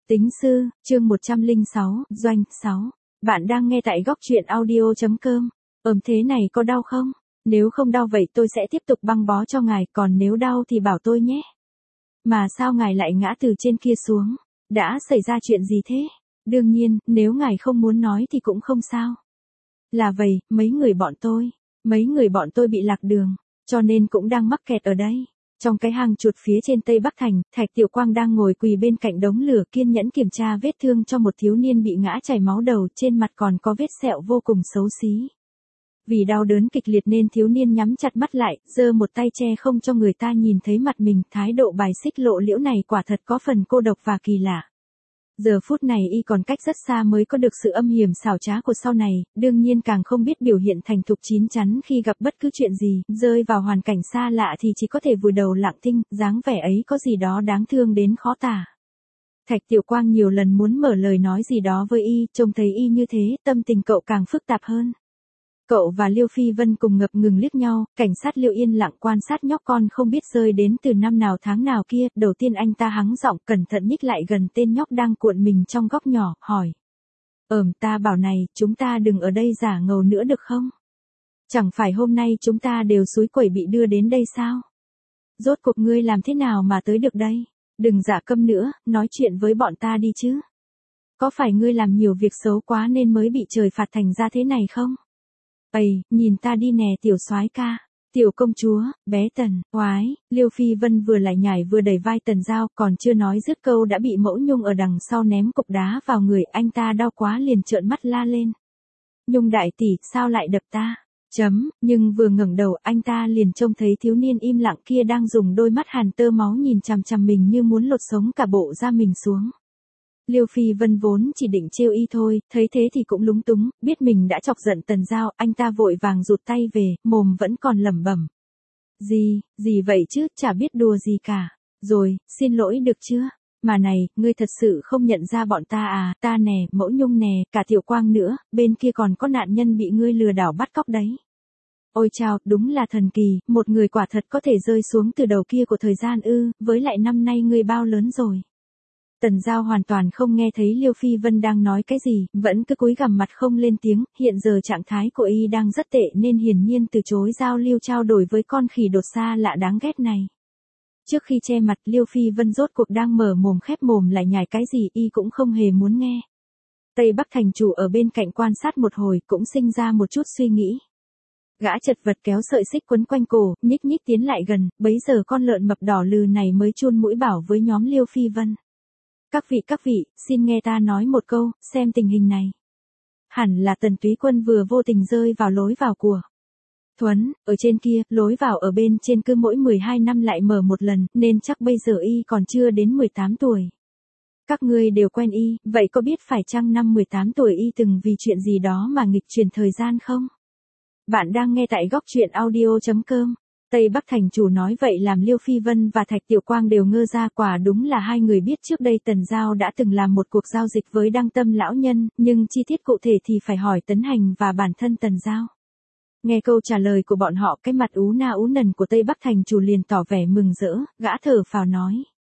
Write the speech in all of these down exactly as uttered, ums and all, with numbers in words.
Tính sư, chương một trăm lẻ sáu, doanh, sáu. Bạn đang nghe tại góc truyện audio.com. Ừm thế này có đau không? Nếu không đau vậy tôi sẽ tiếp tục băng bó cho ngài, còn nếu đau thì bảo tôi nhé. Mà sao ngài lại ngã từ trên kia xuống? Đã xảy ra chuyện gì thế? Đương nhiên, nếu ngài không muốn nói thì cũng không sao. Là vậy, mấy người bọn tôi, mấy người bọn tôi bị lạc đường, cho nên cũng đang mắc kẹt ở đây. Trong cái hang chuột phía trên Tây Bắc Thành, Thạch Tiểu Quang đang ngồi quỳ bên cạnh đống lửa kiên nhẫn kiểm tra vết thương cho một thiếu niên bị ngã chảy máu đầu, trên mặt còn có vết sẹo vô cùng xấu xí. Vì đau đớn kịch liệt nên thiếu niên nhắm chặt mắt lại, giơ một tay che không cho người ta nhìn thấy mặt mình, thái độ bài xích lộ liễu này quả thật có phần cô độc và kỳ lạ. Giờ phút này y còn cách rất xa mới có được sự âm hiểm xảo trá của sau này, đương nhiên càng không biết biểu hiện thành thục chín chắn khi gặp bất cứ chuyện gì, rơi vào hoàn cảnh xa lạ thì chỉ có thể vùi đầu lặng thinh, dáng vẻ ấy có gì đó đáng thương đến khó tả. Thạch Tiểu Quang nhiều lần muốn mở lời nói gì đó với y, trông thấy y như thế, tâm tình cậu càng phức tạp hơn. Cậu và Liêu Phi Vân cùng ngập ngừng liếc nhau, cảnh sát Liêu yên lặng quan sát nhóc con không biết rơi đến từ năm nào tháng nào kia, đầu tiên anh ta hắng giọng cẩn thận nhích lại gần tên nhóc đang cuộn mình trong góc nhỏ, hỏi. Ờm ta bảo này, chúng ta đừng ở đây giả ngầu nữa được không? Chẳng phải hôm nay chúng ta đều xúi quẩy bị đưa đến đây sao? Rốt cuộc ngươi làm thế nào mà tới được đây? Đừng giả câm nữa, nói chuyện với bọn ta đi chứ. Có phải ngươi làm nhiều việc xấu quá nên mới bị trời phạt thành ra thế này không? Ây, nhìn ta đi nè tiểu soái ca, tiểu công chúa, bé Tần, oái, Liêu Phi Vân vừa lại nhảy vừa đẩy vai Tần Giao, còn chưa nói dứt câu đã bị Mẫu Nhung ở đằng sau ném cục đá vào người, anh ta đau quá liền trợn mắt la lên. Nhung đại tỷ, sao lại đập ta? Chấm, nhưng vừa ngẩng đầu anh ta liền trông thấy thiếu niên im lặng kia đang dùng đôi mắt hàn tơ máu nhìn chằm chằm mình như muốn lột sống cả bộ da mình xuống. Liêu Phi Vân vốn chỉ định trêu y thôi, thấy thế thì cũng lúng túng, biết mình đã chọc giận Tần Giao, anh ta vội vàng rụt tay về, mồm vẫn còn lẩm bẩm. Gì, gì vậy chứ, chả biết đùa gì cả. Rồi, xin lỗi được chưa? Mà này, ngươi thật sự không nhận ra bọn ta à, ta nè, Mẫu Nhung nè, cả Tiểu Quang nữa, bên kia còn có nạn nhân bị ngươi lừa đảo bắt cóc đấy. Ôi chao, đúng là thần kỳ, một người quả thật có thể rơi xuống từ đầu kia của thời gian ư, với lại năm nay ngươi bao lớn rồi. Tần Giao hoàn toàn không nghe thấy Liêu Phi Vân đang nói cái gì, vẫn cứ cúi gằm mặt không lên tiếng, hiện giờ trạng thái của y đang rất tệ nên hiển nhiên từ chối giao lưu trao đổi với con khỉ đột xa lạ đáng ghét này. Trước khi che mặt Liêu Phi Vân rốt cuộc đang mở mồm khép mồm lại nhải cái gì y cũng không hề muốn nghe. Tây Bắc thành chủ ở bên cạnh quan sát một hồi cũng sinh ra một chút suy nghĩ. Gã chật vật kéo sợi xích quấn quanh cổ, nhích nhích tiến lại gần, bấy giờ con lợn mập đỏ lừ này mới chun mũi bảo với nhóm Liêu Phi Vân. Các vị các vị, xin nghe ta nói một câu, xem tình hình này. Hẳn là Tần Túy Quân vừa vô tình rơi vào lối vào của Thuấn, ở trên kia, lối vào ở bên trên cứ mỗi mười hai năm lại mở một lần, nên chắc bây giờ y còn chưa đến mười tám tuổi. Các ngươi đều quen y, vậy có biết phải chăng năm mười tám tuổi y từng vì chuyện gì đó mà nghịch chuyển thời gian không? Bạn đang nghe tại góc truyện audio.com. Tây Bắc thành chủ nói vậy làm Liêu Phi Vân và Thạch Tiểu Quang đều ngơ ra, quả đúng là hai người biết trước đây Tần Giao đã từng làm một cuộc giao dịch với Đăng Tâm lão nhân, nhưng chi tiết cụ thể thì phải hỏi Tấn Hành và bản thân Tần Giao. Nghe câu trả lời của bọn họ, cái mặt ú na ú nần của Tây Bắc thành chủ liền tỏ vẻ mừng rỡ, gã thở phào nói.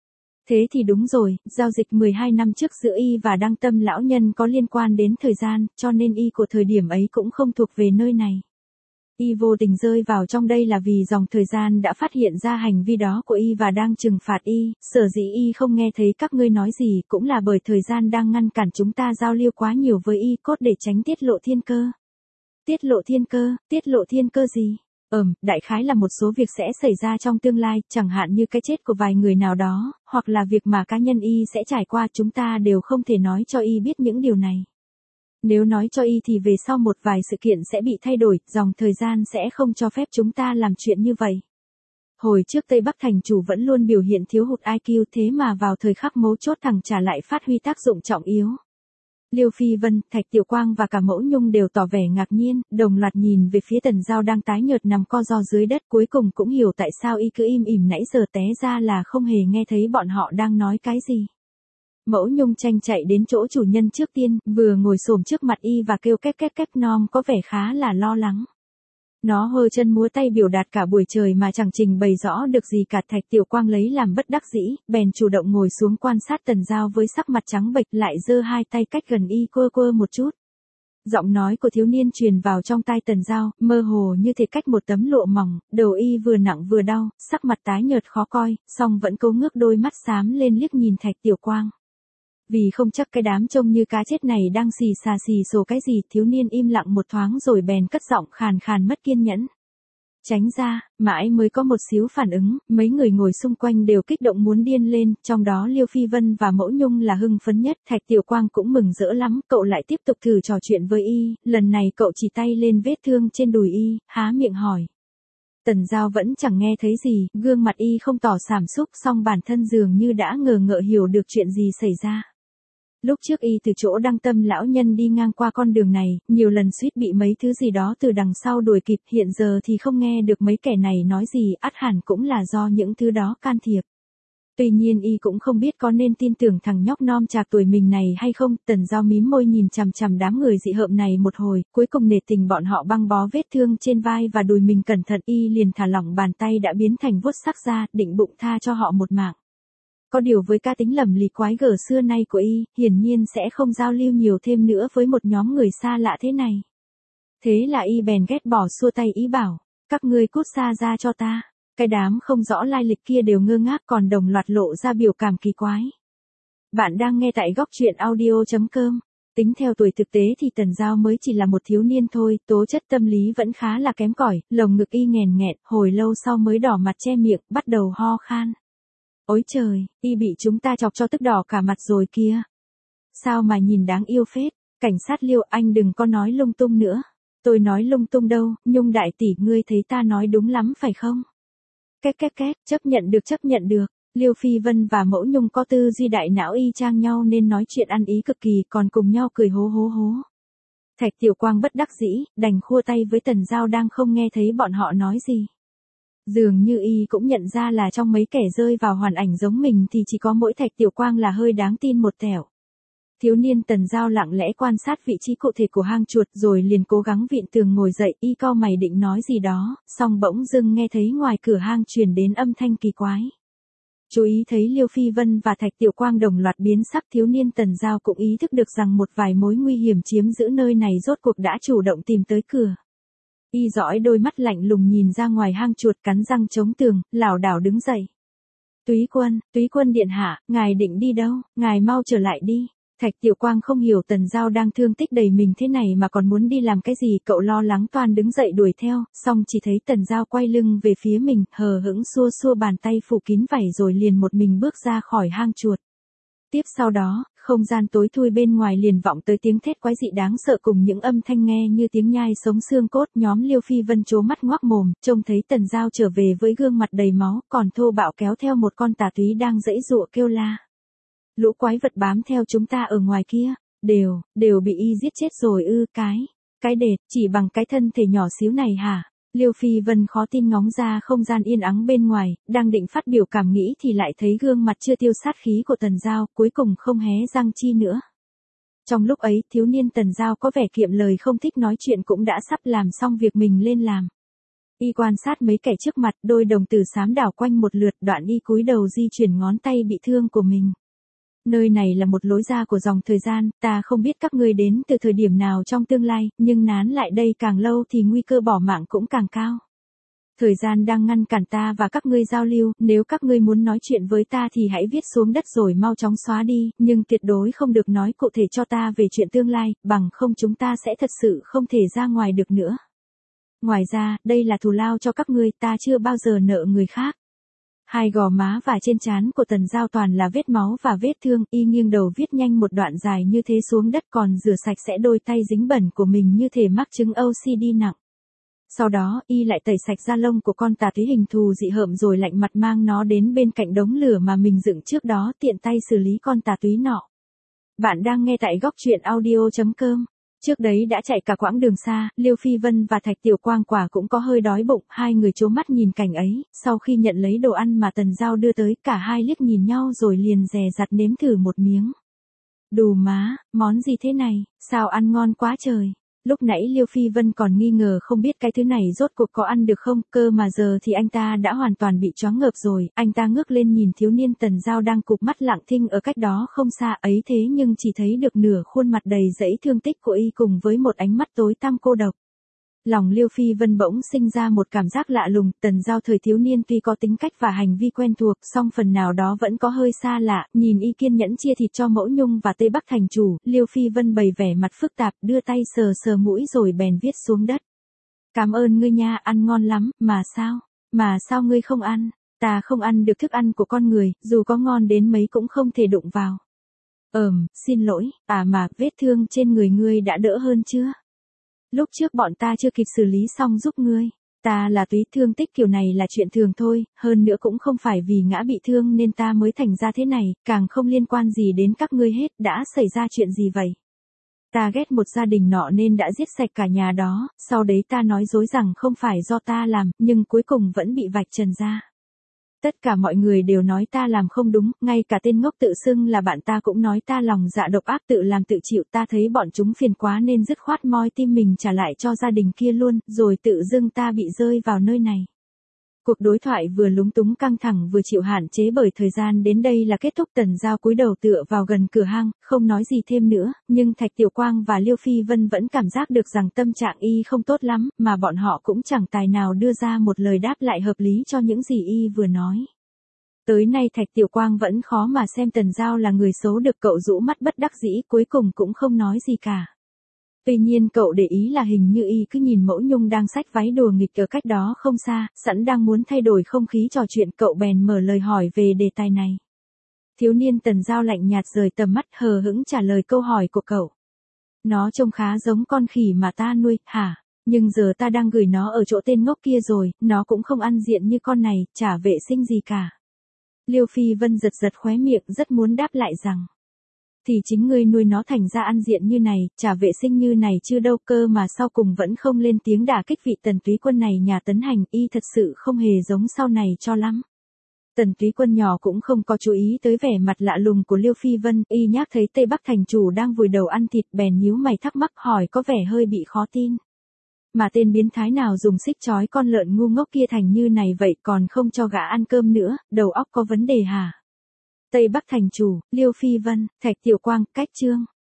Thế thì đúng rồi, giao dịch mười hai năm trước giữa y và Đăng Tâm lão nhân có liên quan đến thời gian, cho nên y của thời điểm ấy cũng không thuộc về nơi này. Y vô tình rơi vào trong đây là vì dòng thời gian đã phát hiện ra hành vi đó của y và đang trừng phạt y, sở dĩ y không nghe thấy các ngươi nói gì cũng là bởi thời gian đang ngăn cản chúng ta giao lưu quá nhiều với y cốt để tránh tiết lộ thiên cơ. Tiết lộ thiên cơ, tiết lộ thiên cơ gì? Ừm, đại khái là một số việc sẽ xảy ra trong tương lai, chẳng hạn như cái chết của vài người nào đó, hoặc là việc mà cá nhân y sẽ trải qua, chúng ta đều không thể nói cho y biết những điều này. Nếu nói cho y thì về sau một vài sự kiện sẽ bị thay đổi, dòng thời gian sẽ không cho phép chúng ta làm chuyện như vậy. Hồi trước Tây Bắc thành chủ vẫn luôn biểu hiện thiếu hụt i kiu, thế mà vào thời khắc mấu chốt thằng trả lại phát huy tác dụng trọng yếu. Liêu Phi Vân, Thạch Tiểu Quang và cả Mẫu Nhung đều tỏ vẻ ngạc nhiên, đồng loạt nhìn về phía Tần Giao đang tái nhợt nằm co ro dưới đất, cuối cùng cũng hiểu tại sao y cứ im ỉm nãy giờ, té ra là không hề nghe thấy bọn họ đang nói cái gì. Mẫu Nhung tranh chạy đến chỗ chủ nhân trước tiên, vừa ngồi xổm trước mặt y và kêu két két két, nom có vẻ khá là lo lắng. Nó hơ chân múa tay biểu đạt cả buổi trời mà chẳng trình bày rõ được gì cả. Thạch Tiểu Quang lấy làm bất đắc dĩ, bèn chủ động ngồi xuống quan sát Tần Giao với sắc mặt trắng bệch, lại giơ hai tay cách gần y quơ quơ một chút. Giọng nói của thiếu niên truyền vào trong tai Tần Giao, mơ hồ như thể cách một tấm lụa mỏng, đầu y vừa nặng vừa đau, sắc mặt tái nhợt khó coi, song vẫn cố ngước đôi mắt xám lên liếc nhìn Thạch Tiểu Quang. Vì không chắc cái đám trông như cá chết này đang xì xà xì xồ cái gì, thiếu niên im lặng một thoáng rồi bèn cất giọng khàn khàn mất kiên nhẫn. Tránh ra, mãi mới có một xíu phản ứng, mấy người ngồi xung quanh đều kích động muốn điên lên, trong đó Liêu Phi Vân và Mẫu Nhung là hưng phấn nhất. Thạch Tiểu Quang cũng mừng rỡ lắm, cậu lại tiếp tục thử trò chuyện với y, lần này cậu chỉ tay lên vết thương trên đùi y, há miệng hỏi. Tần Giao vẫn chẳng nghe thấy gì, gương mặt y không tỏ cảm xúc, song bản thân dường như đã ngờ ngợ hiểu được chuyện gì xảy ra. Lúc trước y từ chỗ Đăng Tâm lão nhân đi ngang qua con đường này, nhiều lần suýt bị mấy thứ gì đó từ đằng sau đuổi kịp, hiện giờ thì không nghe được mấy kẻ này nói gì, ắt hẳn cũng là do những thứ đó can thiệp. Tuy nhiên y cũng không biết có nên tin tưởng thằng nhóc non trạc tuổi mình này hay không. Tần Giao mím môi nhìn chằm chằm đám người dị hợm này một hồi, cuối cùng nể tình bọn họ băng bó vết thương trên vai và đùi mình cẩn thận, y liền thả lỏng bàn tay đã biến thành vuốt sắc ra, định bụng tha cho họ một mạng. Có điều với cá tính lầm lì quái gở xưa nay của y, hiển nhiên sẽ không giao lưu nhiều thêm nữa với một nhóm người xa lạ thế này. Thế là y bèn ghét bỏ xua tay ý bảo, các ngươi cút xa ra cho ta. Cái đám không rõ lai lịch kia đều ngơ ngác, còn đồng loạt lộ ra biểu cảm kỳ quái. Bạn đang nghe tại góc truyện audio chấm com. Tính theo tuổi thực tế thì Tần Giao mới chỉ là một thiếu niên thôi, tố chất tâm lý vẫn khá là kém cỏi, lồng ngực y nghèn nghẹn, hồi lâu sau mới đỏ mặt che miệng, bắt đầu ho khan. Ôi trời, y bị chúng ta chọc cho tức đỏ cả mặt rồi kia. Sao mà nhìn đáng yêu phết, cảnh sát Liêu, anh đừng có nói lung tung nữa. Tôi nói lung tung đâu, Nhung đại tỷ, ngươi thấy ta nói đúng lắm phải không? Két két két, chấp nhận được chấp nhận được. Liêu Phi Vân và Mẫu Nhung có tư duy đại não y chang nhau nên nói chuyện ăn ý cực kỳ, còn cùng nhau cười hố hố hố. Thạch Tiểu Quang bất đắc dĩ, đành khua tay với Tần Giao đang không nghe thấy bọn họ nói gì. Dường như y cũng nhận ra là trong mấy kẻ rơi vào hoàn ảnh giống mình thì chỉ có mỗi Thạch Tiểu Quang là hơi đáng tin một tẻo. Thiếu niên Tần Giao lặng lẽ quan sát vị trí cụ thể của hang chuột rồi liền cố gắng vịn tường ngồi dậy, y cau mày định nói gì đó, song bỗng dưng nghe thấy ngoài cửa hang truyền đến âm thanh kỳ quái. Chú ý thấy Liêu Phi Vân và Thạch Tiểu Quang đồng loạt biến sắc, thiếu niên Tần Giao cũng ý thức được rằng một vài mối nguy hiểm chiếm giữ nơi này rốt cuộc đã chủ động tìm tới cửa. Y dõi đôi mắt lạnh lùng nhìn ra ngoài hang chuột, cắn răng chống tường, lảo đảo đứng dậy. Túy Quân, Túy Quân điện hạ, ngài định đi đâu, ngài mau trở lại đi. Thạch Tiểu Quang không hiểu Tần Giao đang thương tích đầy mình thế này mà còn muốn đi làm cái gì, cậu lo lắng toan đứng dậy đuổi theo, song chỉ thấy Tần Giao quay lưng về phía mình, hờ hững xua xua bàn tay phủ kín vảy rồi liền một mình bước ra khỏi hang chuột. Tiếp sau đó, không gian tối thui bên ngoài liền vọng tới tiếng thét quái dị đáng sợ cùng những âm thanh nghe như tiếng nhai sống xương cốt. Nhóm Liêu Phi Vân trố mắt ngoác mồm, trông thấy Tần Giao trở về với gương mặt đầy máu, còn thô bạo kéo theo một con tà túy đang giãy giụa kêu la. Lũ quái vật bám theo chúng ta ở ngoài kia, đều, đều bị y giết chết rồi ư, cái, cái đệt, chỉ bằng cái thân thể nhỏ xíu này hả? Liêu Phi Vân khó tin ngóng ra không gian yên ắng bên ngoài, đang định phát biểu cảm nghĩ thì lại thấy gương mặt chưa tiêu sát khí của Tần Giao, cuối cùng không hé răng chi nữa. Trong lúc ấy, thiếu niên Tần Giao có vẻ kiệm lời không thích nói chuyện cũng đã sắp làm xong việc mình lên làm. Y quan sát mấy kẻ trước mặt, đôi đồng tử xám đảo quanh một lượt, đoạn y cúi đầu di chuyển ngón tay bị thương của mình. Nơi này là một lối ra của dòng thời gian, ta không biết các ngươi đến từ thời điểm nào trong tương lai, nhưng nán lại đây càng lâu thì nguy cơ bỏ mạng cũng càng cao. Thời gian đang ngăn cản ta và các ngươi giao lưu, nếu các ngươi muốn nói chuyện với ta thì hãy viết xuống đất rồi mau chóng xóa đi, nhưng tuyệt đối không được nói cụ thể cho ta về chuyện tương lai, bằng không chúng ta sẽ thật sự không thể ra ngoài được nữa. Ngoài ra, đây là thù lao cho các ngươi, ta chưa bao giờ nợ người khác. Hai gò má và trên trán của Tần Giao toàn là vết máu và vết thương, y nghiêng đầu viết nhanh một đoạn dài như thế xuống đất, còn rửa sạch sẽ đôi tay dính bẩn của mình như thể mắc chứng ô xê đê nặng. Sau đó, y lại tẩy sạch da lông của con tà túy hình thù dị hợm rồi lạnh mặt mang nó đến bên cạnh đống lửa mà mình dựng trước đó, tiện tay xử lý con tà túy nọ. Bạn đang nghe tại góc truyện audio chấm com. Trước đấy đã chạy cả quãng đường xa, Liêu Phi Vân và Thạch Tiểu Quang quả cũng có hơi đói bụng, hai người trố mắt nhìn cảnh ấy, sau khi nhận lấy đồ ăn mà Tần Giao đưa tới, cả hai liếc nhìn nhau rồi liền dè dặt nếm thử một miếng. Đù má, món gì thế này, sao ăn ngon quá trời. Lúc nãy Liêu Phi Vân còn nghi ngờ không biết cái thứ này rốt cuộc có ăn được không, cơ mà giờ thì anh ta đã hoàn toàn bị choáng ngợp rồi, anh ta ngước lên nhìn thiếu niên Tần Giao đang cụp mắt lặng thinh ở cách đó không xa ấy thế nhưng chỉ thấy được nửa khuôn mặt đầy dẫy thương tích của y cùng với một ánh mắt tối tăm cô độc. Lòng Liêu Phi Vân bỗng sinh ra một cảm giác lạ lùng, Tần Giao thời thiếu niên tuy có tính cách và hành vi quen thuộc, song phần nào đó vẫn có hơi xa lạ, nhìn y kiên nhẫn chia thịt cho Mẫu Nhung và Tây Bắc thành chủ, Liêu Phi Vân bày vẻ mặt phức tạp, đưa tay sờ sờ mũi rồi bèn viết xuống đất. Cảm ơn ngươi nha, ăn ngon lắm, mà sao, mà sao ngươi không ăn, ta không ăn được thức ăn của con người, dù có ngon đến mấy cũng không thể đụng vào. Ờm, xin lỗi, à mà, vết thương trên người ngươi đã đỡ hơn chưa? Lúc trước bọn ta chưa kịp xử lý xong giúp ngươi. Ta là túy, thương tích kiểu này là chuyện thường thôi, hơn nữa cũng không phải vì ngã bị thương nên ta mới thành ra thế này, càng không liên quan gì đến các ngươi hết, đã xảy ra chuyện gì vậy? Ta ghét một gia đình nọ nên đã giết sạch cả nhà đó, sau đấy ta nói dối rằng không phải do ta làm, nhưng cuối cùng vẫn bị vạch trần ra. Tất cả mọi người đều nói ta làm không đúng, ngay cả tên ngốc tự xưng là bạn ta cũng nói ta lòng dạ độc ác tự làm tự chịu, ta thấy bọn chúng phiền quá nên dứt khoát moi tim mình trả lại cho gia đình kia luôn, rồi tự dưng ta bị rơi vào nơi này. Cuộc đối thoại vừa lúng túng căng thẳng vừa chịu hạn chế bởi thời gian đến đây là kết thúc. Tần Giao cúi đầu tựa vào gần cửa hang, không nói gì thêm nữa, nhưng Thạch Tiểu Quang và Liêu Phi Vân vẫn cảm giác được rằng tâm trạng y không tốt lắm, mà bọn họ cũng chẳng tài nào đưa ra một lời đáp lại hợp lý cho những gì y vừa nói. Tới nay Thạch Tiểu Quang vẫn khó mà xem Tần Giao là người xấu được, cậu rũ mắt bất đắc dĩ, cuối cùng cũng không nói gì cả. Tuy nhiên cậu để ý là hình như y cứ nhìn Mẫu Nhung đang xách váy đùa nghịch ở cách đó không xa, sẵn đang muốn thay đổi không khí trò chuyện, cậu bèn mở lời hỏi về đề tài này. Thiếu niên Tần Giao lạnh nhạt rời tầm mắt, hờ hững trả lời câu hỏi của cậu. Nó trông khá giống con khỉ mà ta nuôi, hả? Nhưng giờ ta đang gửi nó ở chỗ tên ngốc kia rồi, nó cũng không ăn diện như con này, chả vệ sinh gì cả. Liêu Phi Vân giật giật khóe miệng, rất muốn đáp lại rằng. Thì chính ngươi nuôi nó thành ra ăn diện như này, chả vệ sinh như này chưa đâu, cơ mà sau cùng vẫn không lên tiếng đả kích vị Tần Túy Quân này nhà Tấn Hành, y thật sự không hề giống sau này cho lắm. Tần Túy Quân nhỏ cũng không có chú ý tới vẻ mặt lạ lùng của Liêu Phi Vân, y nhác thấy Tây Bắc thành chủ đang vùi đầu ăn thịt bèn nhíu mày thắc mắc hỏi có vẻ hơi bị khó tin. Mà tên biến thái nào dùng xích trói con lợn ngu ngốc kia thành như này vậy còn không cho gã ăn cơm nữa, đầu óc có vấn đề hả? Tây Bắc thành chủ, Liêu Phi Vân, Thạch Tiểu Quang, cách chương.